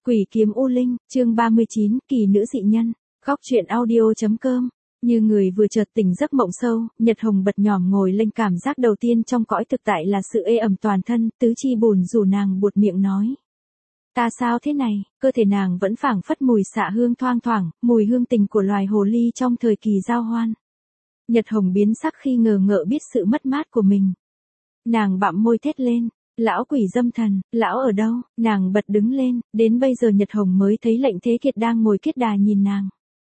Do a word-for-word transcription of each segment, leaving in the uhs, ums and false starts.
Quỷ kiếm U Linh, chương ba mươi chín, kỳ nữ dị nhân, góc truyện audio.com. Như người vừa chợt tỉnh giấc mộng sâu, Nhật Hồng bật nhòm ngồi lên, cảm giác đầu tiên trong cõi thực tại là sự ê ẩm toàn thân, tứ chi bùn rủ, nàng buột miệng nói. Ta sao thế này? Cơ thể nàng vẫn phảng phất mùi xạ hương thoang thoảng, mùi hương tình của loài hồ ly trong thời kỳ giao hoan. Nhật Hồng biến sắc khi ngờ ngợ biết sự mất mát của mình. Nàng bặm môi thét lên. Lão quỷ dâm thần, lão ở đâu? Nàng bật đứng lên, đến bây giờ Nhật Hồng mới thấy Lệnh Thế Kiệt đang ngồi kết đà nhìn nàng.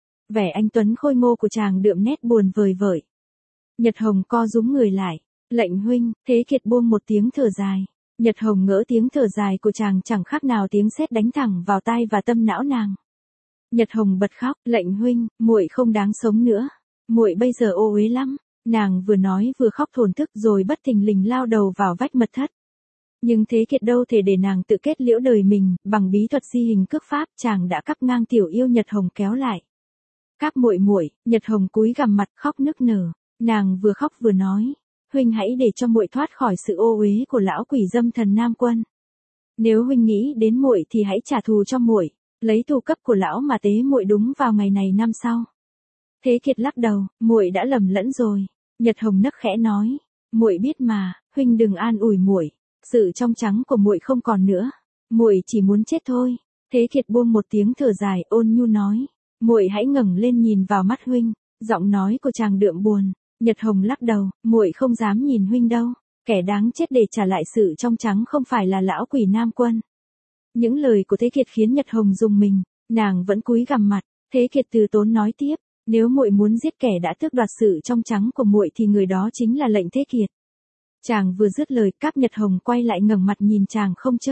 Vẻ anh tuấn khôi ngô của chàng đượm nét buồn vời vợi. Nhật Hồng co rúm người lại. Lệnh huynh, Thế Kiệt buông một tiếng thở dài. Nhật Hồng ngỡ tiếng thở dài của chàng chẳng khác nào tiếng sét đánh thẳng vào tai và tâm não nàng. Nhật Hồng bật khóc, Lệnh huynh, muội không đáng sống nữa. Muội bây giờ ô uế lắm. Nàng vừa nói vừa khóc thổn thức rồi bất thình lình lao đầu vào vách mật thất. Nhưng Thế Kiệt đâu thể để nàng tự kết liễu đời mình, bằng bí thuật di hình cước pháp, chàng đã cắp ngang tiểu yêu Nhật Hồng kéo lại. Cáp muội muội, Nhật Hồng cúi gằm mặt khóc nức nở, nàng vừa khóc vừa nói, huynh hãy để cho muội thoát khỏi sự ô uế của lão quỷ dâm thần Nam Quân. Nếu huynh nghĩ đến muội thì hãy trả thù cho muội, lấy thù cấp của lão mà tế muội đúng vào ngày này năm sau. Thế Kiệt lắc đầu, muội đã lầm lẫn rồi. Nhật Hồng nấc khẽ nói, muội biết mà, huynh đừng an ủi muội. Sự trong trắng của muội không còn nữa, muội chỉ muốn chết thôi. Thế Kiệt buông một tiếng thở dài, ôn nhu nói, muội hãy ngẩng lên nhìn vào mắt huynh. Giọng nói của chàng đượm buồn. Nhật Hồng lắc đầu, muội không dám nhìn huynh đâu. Kẻ đáng chết để trả lại sự trong trắng không phải là lão quỷ Nam Quân. Những lời của Thế Kiệt khiến Nhật Hồng rùng mình, nàng vẫn cúi gằm mặt. Thế Kiệt từ tốn nói tiếp, nếu muội muốn giết kẻ đã tước đoạt sự trong trắng của muội thì người đó chính là Lệnh Thế Kiệt. Chàng vừa dứt lời, Cáp Nhật Hồng quay lại ngẩng mặt nhìn chàng không chớp.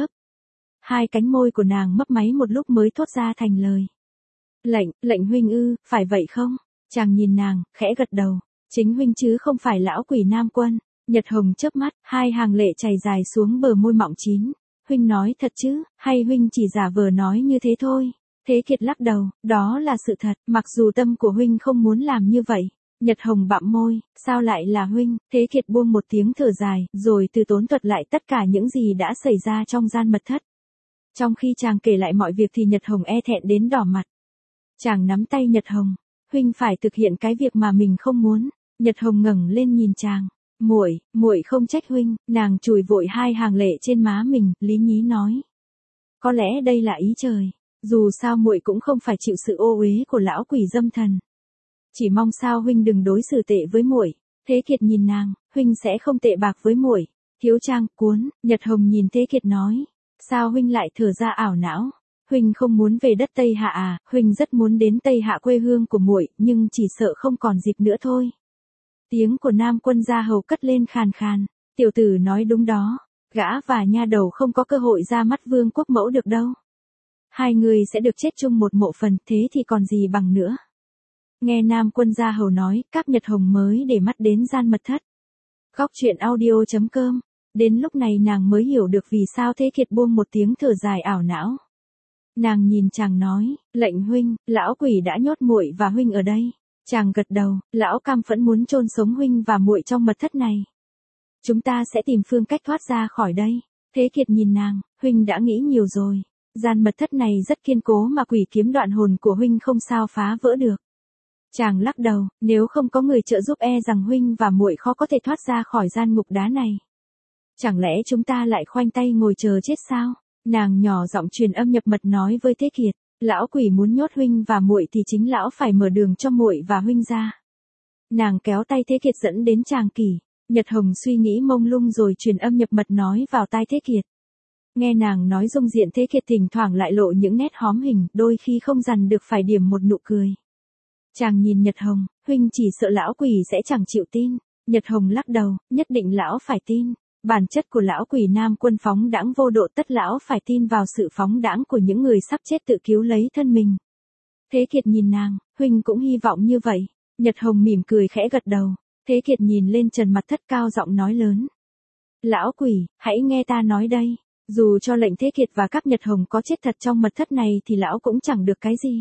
Hai cánh môi của nàng mấp máy một lúc mới thốt ra thành lời. Lệnh, lệnh huynh ư, phải vậy không? Chàng nhìn nàng, khẽ gật đầu. Chính huynh chứ không phải lão quỷ Nam Quân. Nhật Hồng chớp mắt, hai hàng lệ chảy dài xuống bờ môi mọng chín. Huynh nói thật chứ, hay huynh chỉ giả vờ nói như thế thôi? Thế Kiệt lắc đầu, đó là sự thật, mặc dù tâm của huynh không muốn làm như vậy. Nhật Hồng bặm môi, sao lại là huynh? Thế Kiệt buông một tiếng thở dài, rồi từ tốn thuật lại tất cả những gì đã xảy ra trong gian mật thất. Trong khi chàng kể lại mọi việc thì Nhật Hồng e thẹn đến đỏ mặt. Chàng nắm tay Nhật Hồng, huynh phải thực hiện cái việc mà mình không muốn. Nhật Hồng ngẩng lên nhìn chàng, muội, muội không trách huynh. Nàng chùi vội hai hàng lệ trên má mình, lý nhí nói, có lẽ đây là ý trời. Dù sao muội cũng không phải chịu sự ô uế của lão quỷ dâm thần. Chỉ mong sao huynh đừng đối xử tệ với muội. Thế Kiệt nhìn nàng, huynh sẽ không tệ bạc với muội. Thiếu trang, cuốn. Nhật Hồng nhìn Thế Kiệt nói, sao huynh lại thở ra ảo não? Huynh không muốn về đất Tây Hạ à? Huynh rất muốn đến Tây Hạ quê hương của muội, nhưng chỉ sợ không còn dịp nữa thôi. Tiếng của Nam Quân gia hầu cất lên khàn khàn. Tiểu tử nói đúng đó, gã và nha đầu không có cơ hội ra mắt vương quốc mẫu được đâu. Hai người sẽ được chết chung một mộ phần, thế thì còn gì bằng nữa. Nghe Nam Quân gia hầu nói, Cáp Nhật Hồng mới để mắt đến gian mật thất. Góc truyện audio.com. Đến lúc này nàng mới hiểu được vì sao Thế Kiệt buông một tiếng thở dài ảo não. Nàng nhìn chàng nói, Lệnh huynh, lão quỷ đã nhốt muội và huynh ở đây. Chàng gật đầu, lão cam phẫn muốn chôn sống huynh và muội trong mật thất này. Chúng ta sẽ tìm phương cách thoát ra khỏi đây. Thế Kiệt nhìn nàng, huynh đã nghĩ nhiều rồi. Gian mật thất này rất kiên cố mà quỷ kiếm đoạn hồn của huynh không sao phá vỡ được. Chàng lắc đầu, nếu không có người trợ giúp e rằng huynh và muội khó có thể thoát ra khỏi gian ngục đá này. Chẳng lẽ chúng ta lại khoanh tay ngồi chờ chết sao? Nàng nhỏ giọng truyền âm nhập mật nói với Thế Kiệt, lão quỷ muốn nhốt huynh và muội thì chính lão phải mở đường cho muội và huynh ra. Nàng kéo tay Thế Kiệt dẫn đến tràng kỷ. Nhật Hồng suy nghĩ mông lung rồi truyền âm nhập mật nói vào tai Thế Kiệt. Nghe nàng nói dung diện Thế Kiệt thỉnh thoảng lại lộ những nét hóm hình, đôi khi không dằn được phải điểm một nụ cười. Chàng nhìn Nhật Hồng, huynh chỉ sợ lão quỷ sẽ chẳng chịu tin. Nhật Hồng lắc đầu, nhất định lão phải tin. Bản chất của lão quỷ Nam Quân phóng đãng vô độ, tất lão phải tin vào sự phóng đãng của những người sắp chết tự cứu lấy thân mình. Thế Kiệt nhìn nàng, huynh cũng hy vọng như vậy. Nhật Hồng mỉm cười khẽ gật đầu. Thế Kiệt nhìn lên trần mặt thất cao giọng nói lớn. Lão quỷ, hãy nghe ta nói đây. Dù cho Lệnh Thế Kiệt và các Nhật Hồng có chết thật trong mật thất này thì lão cũng chẳng được cái gì.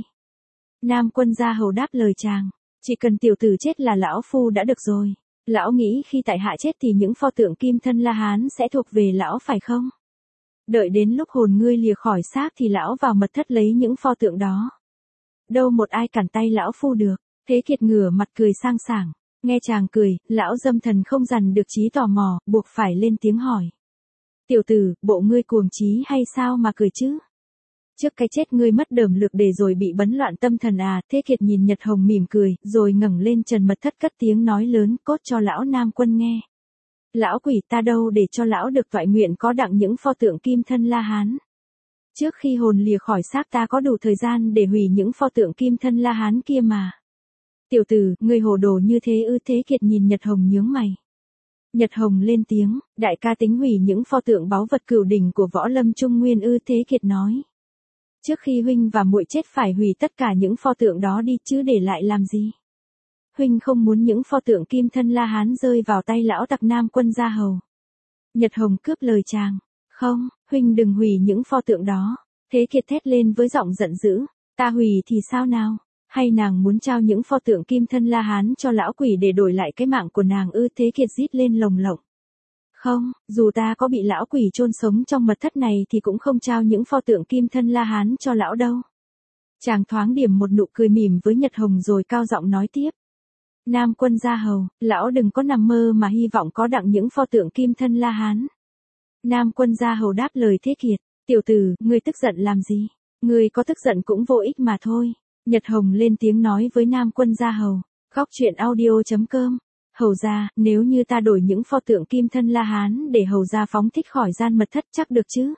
Nam Quân gia hầu đáp lời chàng, chỉ cần tiểu tử chết là lão phu đã được rồi. Lão nghĩ khi tại hạ chết thì những pho tượng kim thân La Hán sẽ thuộc về lão phải không? Đợi đến lúc hồn ngươi lìa khỏi xác thì lão vào mật thất lấy những pho tượng đó. Đâu một ai cản tay lão phu được. Thế Kiệt ngửa mặt cười sang sảng. Nghe chàng cười, lão dâm thần không dằn được trí tò mò, buộc phải lên tiếng hỏi. Tiểu tử, bộ ngươi cuồng trí hay sao mà cười chứ? Trước cái chết ngươi mất đờm lược để rồi bị bấn loạn tâm thần à? Thế Kiệt nhìn Nhật Hồng mỉm cười, rồi ngẩng lên trần mật thất cất tiếng nói lớn, cốt cho lão Nam Quân nghe. Lão quỷ ta đâu để cho lão được toại nguyện có đặng những pho tượng kim thân La Hán. Trước khi hồn lìa khỏi xác ta có đủ thời gian để hủy những pho tượng kim thân La Hán kia mà. Tiểu tử, ngươi hồ đồ như thế ư? Thế Kiệt nhìn Nhật Hồng nhướng mày. Nhật Hồng lên tiếng, đại ca tính hủy những pho tượng báu vật cửu đỉnh của võ lâm Trung Nguyên ư? Thế Kiệt nói. Trước khi huynh và muội chết phải hủy tất cả những pho tượng đó đi chứ để lại làm gì? Huynh không muốn những pho tượng kim thân La Hán rơi vào tay lão tặc Nam Quân Gia Hầu. Nhật Hồng cướp lời chàng. Không, huynh đừng hủy những pho tượng đó. Thế Kiệt thét lên với giọng giận dữ. Ta hủy thì sao nào? Hay nàng muốn trao những pho tượng kim thân La Hán cho lão quỷ để đổi lại cái mạng của nàng ư? Thế Kiệt rít lên lồng lộng. Không, dù ta có bị lão quỷ chôn sống trong mật thất này thì cũng không trao những pho tượng kim thân La Hán cho lão đâu. Chàng thoáng điểm một nụ cười mỉm với Nhật Hồng rồi cao giọng nói tiếp. Nam Quân Gia Hầu, lão đừng có nằm mơ mà hy vọng có đặng những pho tượng kim thân La Hán. Nam Quân Gia Hầu đáp lời Thế Kiệt. Tiểu tử, ngươi tức giận làm gì? Ngươi có tức giận cũng vô ích mà thôi. Nhật Hồng lên tiếng nói với Nam Quân Gia Hầu. Góc truyện audio chấm com. Hầu gia, nếu như ta đổi những pho tượng kim thân La Hán để hầu gia phóng thích khỏi gian mật thất chắc được chứ?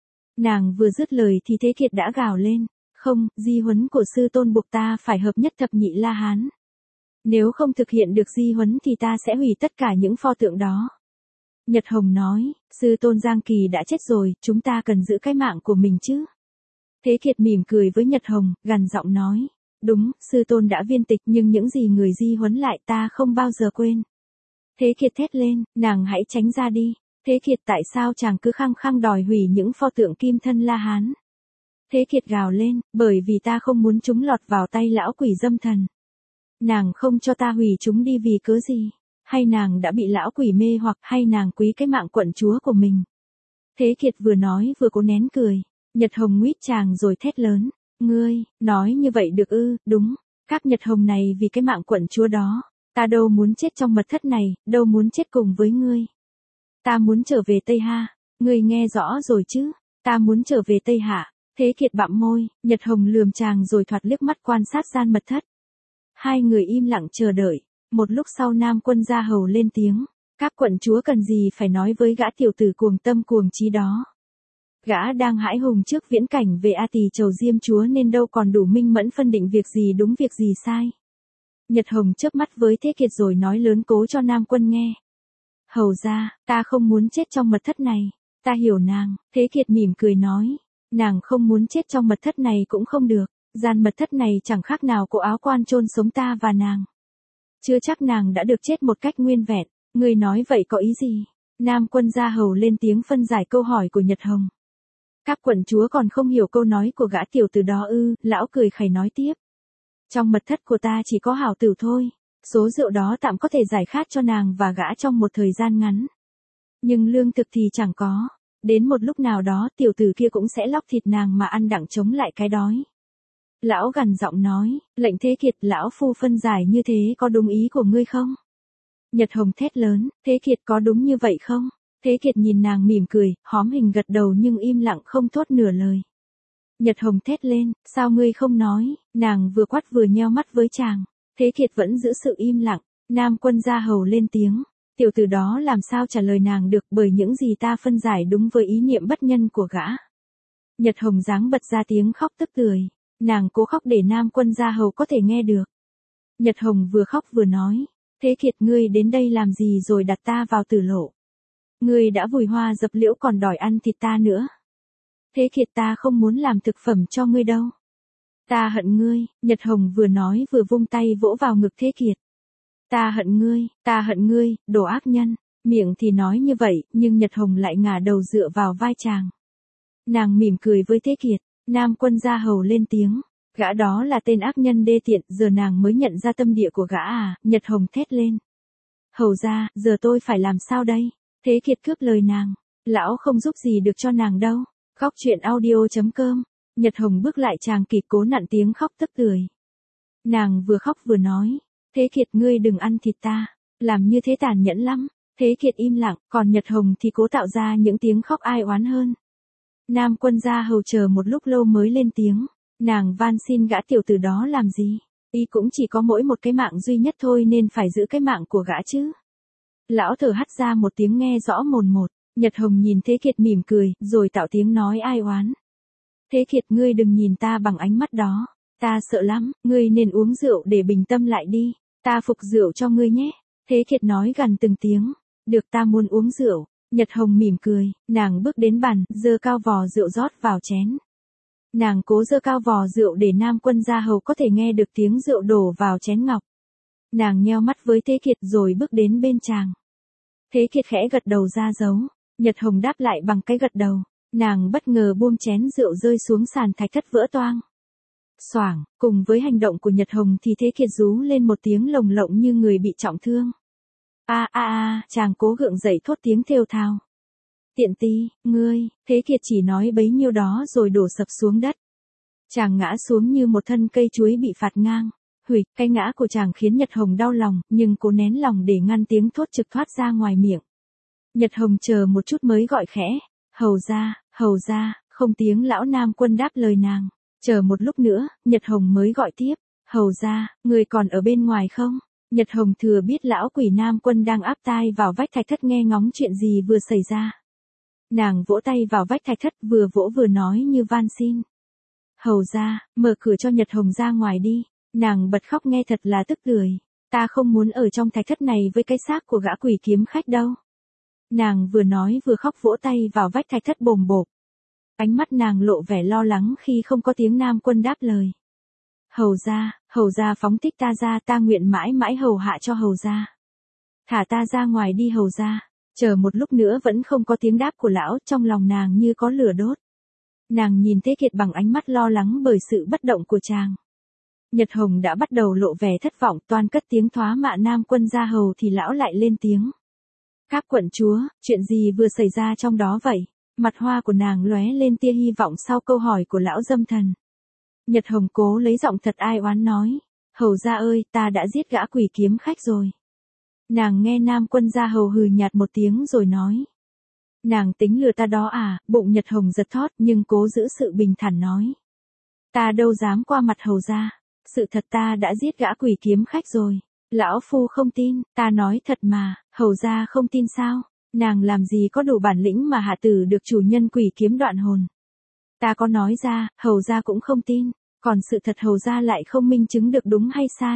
Nàng vừa dứt lời thì Thế Kiệt đã gào lên. Không, di huấn của sư tôn buộc ta phải hợp nhất thập nhị La Hán. Nếu không thực hiện được di huấn thì ta sẽ hủy tất cả những pho tượng đó. Nhật Hồng nói, sư tôn Giang Kỳ đã chết rồi, chúng ta cần giữ cái mạng của mình chứ. Thế Kiệt mỉm cười với Nhật Hồng, gằn giọng nói. Đúng, sư tôn đã viên tịch nhưng những gì người di huấn lại ta không bao giờ quên. Thế Kiệt thét lên, nàng hãy tránh ra đi. Thế Kiệt tại sao chàng cứ khăng khăng đòi hủy những pho tượng kim thân La Hán? Thế Kiệt gào lên, bởi vì ta không muốn chúng lọt vào tay lão quỷ dâm thần. Nàng không cho ta hủy chúng đi vì cớ gì? Hay nàng đã bị lão quỷ mê hoặc hay nàng quý cái mạng quận chúa của mình? Thế Kiệt vừa nói vừa cố nén cười. Nhật Hồng nguyết chàng rồi thét lớn. Ngươi, nói như vậy được ư? Đúng, các Nhật Hồng này vì cái mạng quận chúa đó. Ta đâu muốn chết trong mật thất này, đâu muốn chết cùng với ngươi. Ta muốn trở về Tây Ha. Ngươi nghe rõ rồi chứ? Ta muốn trở về Tây Hạ. Thế Kiệt bặm môi, Nhật Hồng lườm chàng rồi thoạt liếc mắt quan sát gian mật thất. Hai người im lặng chờ đợi. Một lúc sau Nam Quân Gia Hầu lên tiếng. Các quận chúa cần gì phải nói với gã tiểu tử cuồng tâm cuồng trí đó. Gã đang hãi hùng trước viễn cảnh về A Tỳ Chầu Diêm chúa nên đâu còn đủ minh mẫn phân định việc gì đúng việc gì sai. Nhật Hồng chớp mắt với Thế Kiệt rồi nói lớn cố cho Nam Quân nghe. Hầu ra, ta không muốn chết trong mật thất này. Ta hiểu nàng. Thế Kiệt mỉm cười nói. Nàng không muốn chết trong mật thất này cũng không được. Gian mật thất này chẳng khác nào cổ áo quan chôn sống ta và nàng. Chưa chắc nàng đã được chết một cách nguyên vẹn. Người nói vậy có ý gì? Nam Quân Gia Hầu lên tiếng phân giải câu hỏi của Nhật Hồng. Các quận chúa còn không hiểu câu nói của gã tiểu tử đó ư? Lão cười khẩy nói tiếp. Trong mật thất của ta chỉ có hảo tử thôi. Số rượu đó tạm có thể giải khát cho nàng và gã trong một thời gian ngắn. Nhưng lương thực thì chẳng có. Đến một lúc nào đó tiểu tử kia cũng sẽ lóc thịt nàng mà ăn đặng chống lại cái đói. Lão gằn giọng nói, lệnh Thế Kiệt, lão phu phân giải như thế có đúng ý của ngươi không? Nhật Hồng thét lớn, Thế Kiệt có đúng như vậy không? Thế Kiệt nhìn nàng mỉm cười, hóm hình gật đầu nhưng im lặng không thốt nửa lời. Nhật Hồng thét lên, sao ngươi không nói? Nàng vừa quát vừa nheo mắt với chàng. Thế Kiệt vẫn giữ sự im lặng. Nam Quân Gia Hầu lên tiếng. Tiểu tử đó làm sao trả lời nàng được, bởi những gì ta phân giải đúng với ý niệm bất nhân của gã. Nhật Hồng giáng bật ra tiếng khóc tức tưởi. Nàng cố khóc để Nam Quân Gia Hầu có thể nghe được. Nhật Hồng vừa khóc vừa nói. Thế Kiệt, ngươi đến đây làm gì rồi đặt ta vào tử lộ? Ngươi đã vùi hoa dập liễu còn đòi ăn thịt ta nữa. Thế Kiệt, ta không muốn làm thực phẩm cho ngươi đâu. Ta hận ngươi. Nhật Hồng vừa nói vừa vung tay vỗ vào ngực Thế Kiệt. Ta hận ngươi, ta hận ngươi, đồ ác nhân. Miệng thì nói như vậy, nhưng Nhật Hồng lại ngả đầu dựa vào vai chàng. Nàng mỉm cười với Thế Kiệt. Nam Quân Gia Hầu lên tiếng. Gã đó là tên ác nhân đê tiện, giờ nàng mới nhận ra tâm địa của gã à? Nhật Hồng thét lên. Hầu ra, giờ tôi phải làm sao đây? Thế Kiệt cướp lời nàng. Lão không giúp gì được cho nàng đâu. Khóc chuyện audio.com. Nhật Hồng bước lại chàng kịp cố nặn tiếng khóc tức tưởi. Nàng vừa khóc vừa nói. Thế Kiệt ngươi đừng ăn thịt ta. Làm như thế tàn nhẫn lắm. Thế Kiệt im lặng, còn Nhật Hồng thì cố tạo ra những tiếng khóc ai oán hơn. Nam Quân gia hầu chờ một lúc lâu mới lên tiếng. Nàng van xin gã tiểu tử đó làm gì? Y cũng chỉ có mỗi một cái mạng duy nhất thôi nên phải giữ cái mạng của gã chứ. Lão thở hắt ra một tiếng nghe rõ mồn một. Nhật Hồng nhìn Thế Kiệt mỉm cười, rồi tạo tiếng nói ai oán. Thế Kiệt ngươi đừng nhìn ta bằng ánh mắt đó. Ta sợ lắm, ngươi nên uống rượu để bình tâm lại đi. Ta phục rượu cho ngươi nhé. Thế Kiệt nói gần từng tiếng. Được, ta muốn uống rượu. Nhật Hồng mỉm cười, nàng bước đến bàn, giơ cao vò rượu rót vào chén. Nàng cố giơ cao vò rượu để Nam Quân gia hầu có thể nghe được tiếng rượu đổ vào chén ngọc. Nàng nheo mắt với Thế Kiệt rồi bước đến bên chàng. Thế Kiệt khẽ gật đầu ra dấu. Nhật Hồng đáp lại bằng cái gật đầu. Nàng bất ngờ buông chén rượu rơi xuống sàn thạch thất vỡ toang. Xoảng, cùng với hành động của Nhật Hồng thì Thế Kiệt rú lên một tiếng lồng lộng như người bị trọng thương. A a a, chàng cố gượng dậy thốt tiếng thều thào. Tiện ti, ngươi, Thế Kiệt chỉ nói bấy nhiêu đó rồi đổ sập xuống đất. Chàng ngã xuống như một thân cây chuối bị phạt ngang. Hủy, cái ngã của chàng khiến Nhật Hồng đau lòng, nhưng cố nén lòng để ngăn tiếng thốt trực thoát ra ngoài miệng. Nhật Hồng chờ một chút mới gọi khẽ. Hầu ra, hầu ra, không tiếng lão Nam Quân đáp lời nàng. Chờ một lúc nữa, Nhật Hồng mới gọi tiếp. Hầu ra, người còn ở bên ngoài không? Nhật Hồng thừa biết lão quỷ Nam Quân đang áp tai vào vách thạch thất nghe ngóng chuyện gì vừa xảy ra. Nàng vỗ tay vào vách thạch thất vừa vỗ vừa nói như van xin. Hầu ra, mở cửa cho Nhật Hồng ra ngoài đi. Nàng bật khóc nghe thật là tức tưởi. Ta không muốn ở trong thạch thất này với cái xác của gã quỷ kiếm khách đâu. Nàng vừa nói vừa khóc vỗ tay vào vách thạch thất bồm bộp. Ánh mắt nàng lộ vẻ lo lắng khi không có tiếng Nam Quân đáp lời. Hầu ra, hầu ra phóng thích ta ra, ta nguyện mãi mãi hầu hạ cho hầu ra. Thả ta ra ngoài đi hầu ra. Chờ một lúc nữa vẫn không có tiếng đáp của lão, trong lòng nàng như có lửa đốt. Nàng nhìn Thế Kiệt bằng ánh mắt lo lắng bởi sự bất động của chàng. Nhật Hồng đã bắt đầu lộ vẻ thất vọng, toan cất tiếng thoá mạ Nam Quân gia hầu thì lão lại lên tiếng. Các quận chúa, chuyện gì vừa xảy ra trong đó vậy? Mặt hoa của nàng lóe lên tia hy vọng sau câu hỏi của lão dâm thần. Nhật Hồng cố lấy giọng thật ai oán nói. Hầu gia ơi, ta đã giết gã quỷ kiếm khách rồi. Nàng nghe Nam Quân gia hầu hừ nhạt một tiếng rồi nói. Nàng tính lừa ta đó à? Bụng Nhật Hồng giật thót nhưng cố giữ sự bình thản nói. Ta đâu dám qua mặt hầu gia. Sự thật ta đã giết gã quỷ kiếm khách rồi. Lão phu không tin, ta nói thật mà, hầu gia không tin sao? Nàng làm gì có đủ bản lĩnh mà hạ tử được chủ nhân quỷ kiếm đoạn hồn. Ta có nói ra, hầu gia cũng không tin, còn sự thật hầu gia lại không minh chứng được đúng hay sai.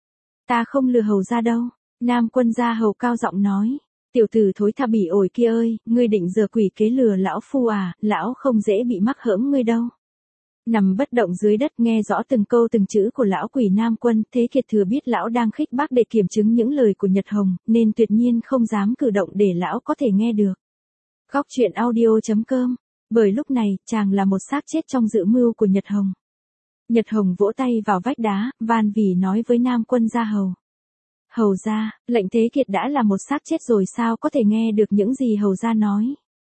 Ta không lừa hầu gia đâu. Nam Quân gia hầu cao giọng nói. Tiểu tử thối tha bỉ ổi kia ơi, ngươi định giở quỷ kế lừa lão phu à? Lão không dễ bị mắc hỡm ngươi đâu. Nằm bất động dưới đất nghe rõ từng câu từng chữ của lão quỷ Nam Quân, Thế Kiệt thừa biết lão đang khích bác để kiểm chứng những lời của Nhật Hồng, nên tuyệt nhiên không dám cử động để lão có thể nghe được. Khóc chuyện audio.com. Bởi lúc này, chàng là một xác chết trong dự mưu của Nhật Hồng. Nhật Hồng vỗ tay vào vách đá, van vỉ nói với Nam Quân gia hầu. Hầu gia, lệnh Thế Kiệt đã là một xác chết rồi sao có thể nghe được những gì hầu gia nói.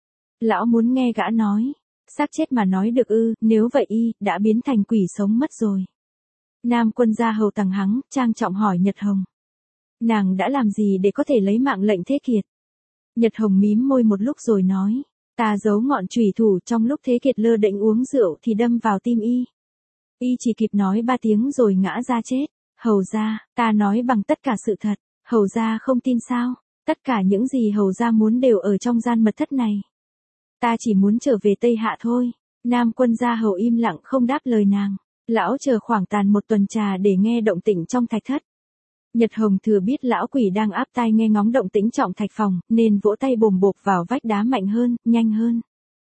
Lão muốn nghe gã nói. Xác chết mà nói được ư? Nếu vậy y đã biến thành quỷ sống mất rồi. Nam Quân gia hầu tằng hắng, trang trọng hỏi Nhật Hồng. Nàng đã làm gì để có thể lấy mạng lệnh Thế Kiệt? Nhật Hồng mím môi một lúc rồi nói. Ta giấu ngọn chùy thủ trong lúc Thế Kiệt lơ đễnh uống rượu thì đâm vào tim y. Y chỉ kịp nói ba tiếng rồi ngã ra chết. Hầu gia, ta nói bằng tất cả sự thật. Hầu gia không tin sao? Tất cả những gì hầu gia muốn đều ở trong gian mật thất này. Ta chỉ muốn trở về Tây Hạ thôi. Nam Quân gia hầu im lặng không đáp lời nàng. Lão chờ khoảng tàn một tuần trà để nghe động tĩnh trong thạch thất. Nhật Hồng thừa biết lão quỷ đang áp tai nghe ngóng động tĩnh trọng thạch phòng, nên vỗ tay bồm bộp vào vách đá mạnh hơn, nhanh hơn.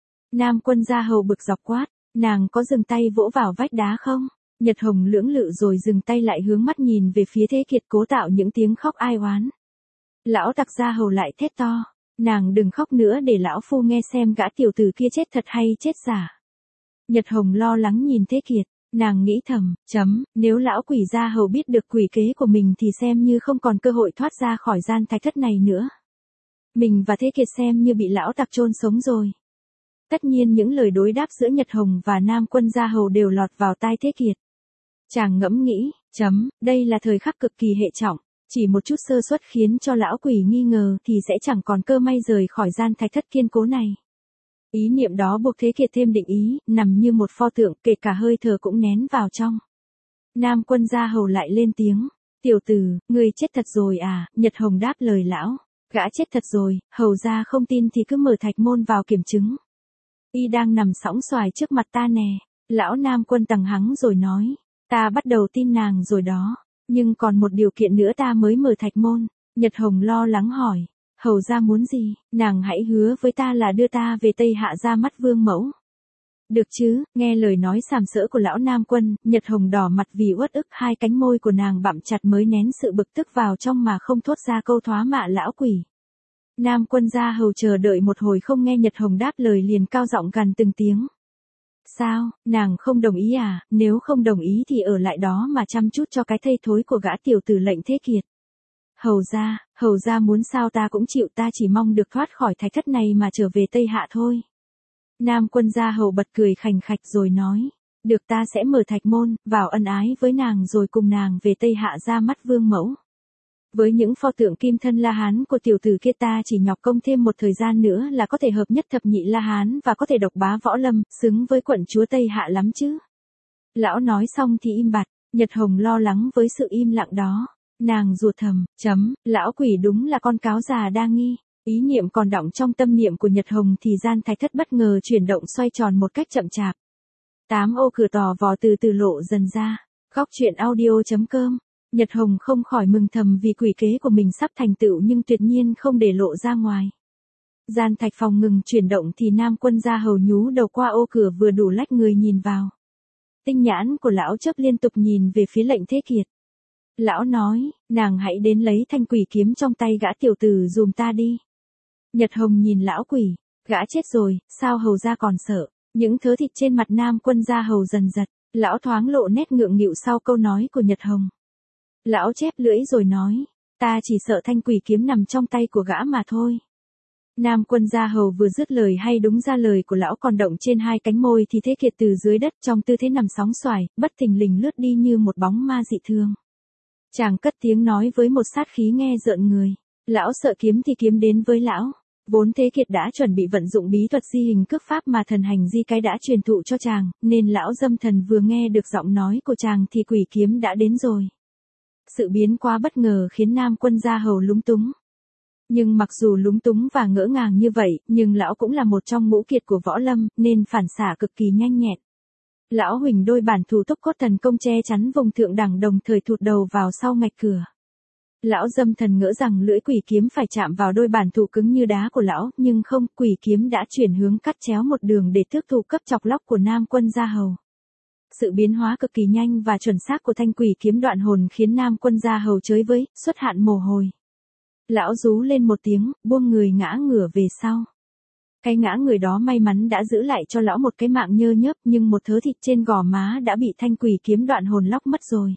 Nam Quân gia hầu bực dọc quát. Nàng có dừng tay vỗ vào vách đá không? Nhật Hồng lưỡng lự rồi dừng tay lại hướng mắt nhìn về phía Thế Kiệt cố tạo những tiếng khóc ai oán. Lão tặc gia hầu lại thét to. Nàng đừng khóc nữa để lão phu nghe xem gã tiểu tử kia chết thật hay chết giả. Nhật Hồng lo lắng nhìn Thế Kiệt, nàng nghĩ thầm, chấm, nếu lão quỷ gia hầu biết được quỷ kế của mình thì xem như không còn cơ hội thoát ra khỏi gian thạch thất này nữa. Mình và Thế Kiệt xem như bị lão tặc chôn sống rồi. Tất nhiên những lời đối đáp giữa Nhật Hồng và Nam Quân Gia Hầu đều lọt vào tai Thế Kiệt. Chàng ngẫm nghĩ, chấm, đây là thời khắc cực kỳ hệ trọng, chỉ một chút sơ suất khiến cho lão quỷ nghi ngờ thì sẽ chẳng còn cơ may rời khỏi gian thạch thất kiên cố này. Ý niệm đó buộc Thế Kiệt thêm định ý, nằm như một pho tượng, kể cả hơi thở cũng nén vào trong. Nam Quân Gia Hầu lại lên tiếng, tiểu tử, ngươi chết thật rồi à? Nhật Hồng đáp lời lão, gã chết thật rồi, hầu gia không tin thì cứ mở thạch môn vào kiểm chứng. Y đang nằm sõng xoài trước mặt ta nè. Lão Nam Quân tằng hắng rồi nói, ta bắt đầu tin nàng rồi đó, nhưng còn một điều kiện nữa ta mới mở thạch môn. Nhật Hồng lo lắng hỏi, hầu gia muốn gì? Nàng hãy hứa với ta là đưa ta về Tây Hạ ra mắt vương mẫu. Được chứ? Nghe lời nói sàm sỡ của lão Nam Quân, Nhật Hồng đỏ mặt vì uất ức, hai cánh môi của nàng bặm chặt mới nén sự bực tức vào trong mà không thốt ra câu thoá mạ lão quỷ. Nam Quân Gia Hầu chờ đợi một hồi không nghe Nhật Hồng đáp lời liền cao giọng gằn từng tiếng. Sao, nàng không đồng ý à? Nếu không đồng ý thì ở lại đó mà chăm chút cho cái thây thối của gã tiểu tử Lệnh Thế Kiệt. Hầu gia, hầu gia muốn sao ta cũng chịu, ta chỉ mong được thoát khỏi thạch thất này mà trở về Tây Hạ thôi. Nam Quân Gia Hầu bật cười khành khạch rồi nói, được, ta sẽ mở thạch môn, vào ân ái với nàng rồi cùng nàng về Tây Hạ ra mắt vương mẫu. Với những pho tượng kim thân La Hán của tiểu tử kia ta chỉ nhọc công thêm một thời gian nữa là có thể hợp nhất thập nhị La Hán và có thể độc bá võ lâm, xứng với quận chúa Tây Hạ lắm chứ. Lão nói xong thì im bặt, Nhật Hồng lo lắng với sự im lặng đó. Nàng ruột thầm, chấm, lão quỷ đúng là con cáo già đa nghi. Ý niệm còn đọng trong tâm niệm của Nhật Hồng thì gian thạch thất bất ngờ chuyển động xoay tròn một cách chậm chạp. Tám ô cửa tò vò từ từ lộ dần ra. Góc truyện audio chấm com. Nhật Hồng không khỏi mừng thầm vì quỷ kế của mình sắp thành tựu nhưng tuyệt nhiên không để lộ ra ngoài. Gian thạch phòng ngừng chuyển động thì Nam Quân Gia Hầu nhú đầu qua ô cửa vừa đủ lách người nhìn vào. Tinh nhãn của lão chớp liên tục nhìn về phía Lệnh Thế Kiệt. Lão nói, nàng hãy đến lấy thanh quỷ kiếm trong tay gã tiểu tử dùm ta đi. Nhật Hồng nhìn lão quỷ, gã chết rồi, sao hầu gia còn sợ? Những thớ thịt trên mặt Nam Quân Gia Hầu dần giật, lão thoáng lộ nét ngượng nghịu sau câu nói của Nhật Hồng. Lão chép lưỡi rồi nói, ta chỉ sợ thanh quỷ kiếm nằm trong tay của gã mà thôi. Nam Quân Gia Hầu vừa dứt lời hay đúng ra lời của lão còn động trên hai cánh môi thì Thế Kiệt từ dưới đất trong tư thế nằm sóng xoài, bất thình lình lướt đi như một bóng ma dị thường. Chàng cất tiếng nói với một sát khí nghe rợn người. Lão sợ kiếm thì kiếm đến với lão. Vốn Thế Kiệt đã chuẩn bị vận dụng bí thuật di hình cước pháp mà thần hành di cái đã truyền thụ cho chàng, nên lão dâm thần vừa nghe được giọng nói của chàng thì quỷ kiếm đã đến rồi. Sự biến quá bất ngờ khiến Nam Quân Gia Hầu lúng túng. Nhưng mặc dù lúng túng và ngỡ ngàng như vậy, nhưng lão cũng là một trong ngũ kiệt của võ lâm, nên phản xạ cực kỳ nhanh nhẹn. Lão huỳnh đôi bản thủ túc cốt thần công che chắn vùng thượng đẳng đồng thời thụt đầu vào sau ngạch cửa. Lão dâm thần ngỡ rằng lưỡi quỷ kiếm phải chạm vào đôi bản thủ cứng như đá của lão, nhưng không, quỷ kiếm đã chuyển hướng cắt chéo một đường để thước thủ cấp chọc lóc của Nam Quân Gia Hầu. Sự biến hóa cực kỳ nhanh và chuẩn xác của thanh quỷ kiếm đoạn hồn khiến Nam Quân Gia Hầu chới với, xuất hạn mồ hôi. Lão rú lên một tiếng, buông người ngã ngửa về sau. Cái ngã người đó may mắn đã giữ lại cho lão một cái mạng nhơ nhớp, nhưng một thớ thịt trên gò má đã bị thanh quỷ kiếm đoạn hồn lóc mất rồi.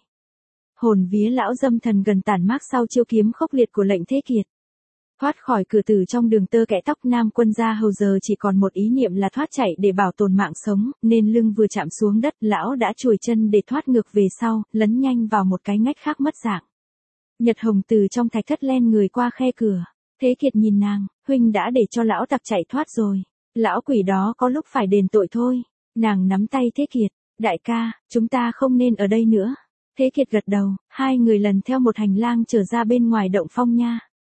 Hồn vía lão dâm thần gần tàn mác sau chiêu kiếm khốc liệt của Lệnh Thế Kiệt. Thoát khỏi cửa tử trong đường tơ kẽ tóc, Nam Quân Gia Hầu giờ chỉ còn một ý niệm là thoát chạy để bảo tồn mạng sống, nên lưng vừa chạm xuống đất, lão đã chuồi chân để thoát ngược về sau, lấn nhanh vào một cái ngách khác mất dạng. Nhật Hồng từ trong thạch thất len người qua khe cửa. Thế Kiệt nhìn nàng, huynh đã để cho lão tặc chạy thoát rồi. Lão quỷ đó có lúc phải đền tội thôi. Nàng nắm tay Thế Kiệt, đại ca, chúng ta không nên ở đây nữa. Thế Kiệt gật đầu, hai người lần theo một hành lang trở ra bên ngoài động phong nha.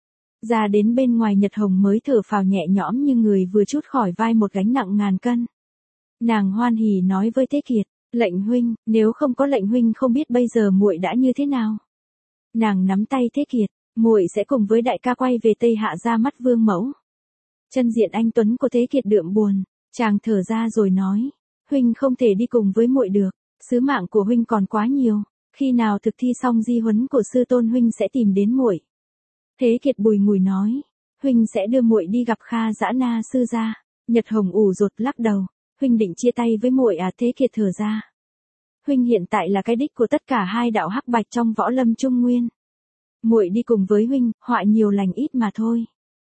Ra đến bên ngoài Nhật Hồng mới thở phào nhẹ nhõm như người vừa trút khỏi vai một gánh nặng ngàn cân. Nàng hoan hỉ nói với Thế Kiệt, Lệnh huynh, nếu không có Lệnh huynh không biết bây giờ muội đã như thế nào. Nàng nắm tay Thế Kiệt, muội sẽ cùng với đại ca quay về Tây Hạ ra mắt vương mẫu. Chân diện anh tuấn của Thế Kiệt đượm buồn, chàng thở ra rồi nói, huynh không thể đi cùng với muội được, sứ mạng của huynh còn quá nhiều, khi nào thực thi xong di huấn của sư tôn huynh sẽ tìm đến muội. Thế Kiệt bùi ngùi nói, huynh sẽ đưa muội đi gặp Kha Dã Na sư gia. Nhật Hồng ủ rột lắc đầu, huynh định chia tay với muội à? Thế Kiệt thở ra. Huynh hiện tại là cái đích của tất cả hai đạo hắc bạch trong võ lâm Trung Nguyên. Muội đi cùng với huynh, họa nhiều lành ít mà thôi.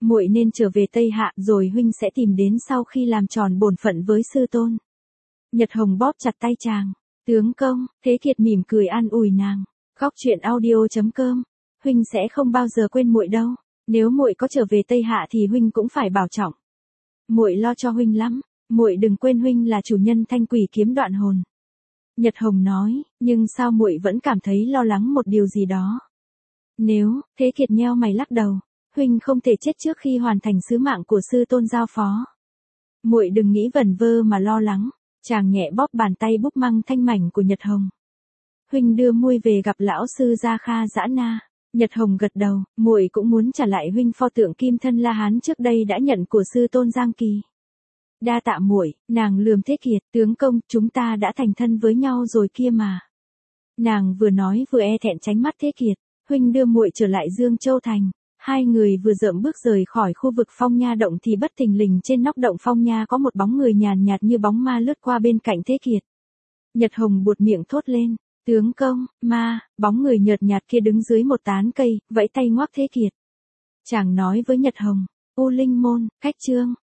muội nên trở về Tây Hạ, rồi huynh sẽ tìm đến sau khi làm tròn bổn phận với sư tôn. Nhật Hồng bóp chặt tay chàng. Tướng công, Thế Kiệt mỉm cười an ủi nàng. Góc truyện audio chấm com. Huynh sẽ không bao giờ quên muội đâu. Nếu muội có trở về Tây Hạ thì huynh cũng phải bảo trọng. Muội lo cho huynh lắm, muội đừng quên huynh là chủ nhân thanh quỷ kiếm đoạn hồn. Nhật Hồng nói, nhưng sao muội vẫn cảm thấy lo lắng một điều gì đó. Nếu, Thế Kiệt nheo mày lắc đầu, huynh không thể chết trước khi hoàn thành sứ mạng của sư tôn giao phó. Muội đừng nghĩ vẩn vơ mà lo lắng. Chàng nhẹ bóp bàn tay búp măng thanh mảnh của Nhật Hồng. Huynh đưa muội về gặp lão sư Gia Kha Dã Na. Nhật Hồng gật đầu, muội cũng muốn trả lại huynh pho tượng kim thân La Hán trước đây đã nhận của sư tôn Giang Kỳ. Đa tạ muội, nàng lườm Thế Kiệt, tướng công, chúng ta đã thành thân với nhau rồi kia mà. Nàng vừa nói vừa e thẹn tránh mắt Thế Kiệt, huynh đưa muội trở lại Dương Châu thành. Hai người vừa dợm bước rời khỏi khu vực Phong Nha động thì bất thình lình trên nóc động Phong Nha có một bóng người nhàn nhạt như bóng ma lướt qua bên cạnh Thế Kiệt. Nhật Hồng buột miệng thốt lên, tướng công, ma, bóng người nhợt nhạt kia đứng dưới một tán cây, vẫy tay ngoắc Thế Kiệt. Chàng nói với Nhật Hồng, U Linh Môn, khách trương.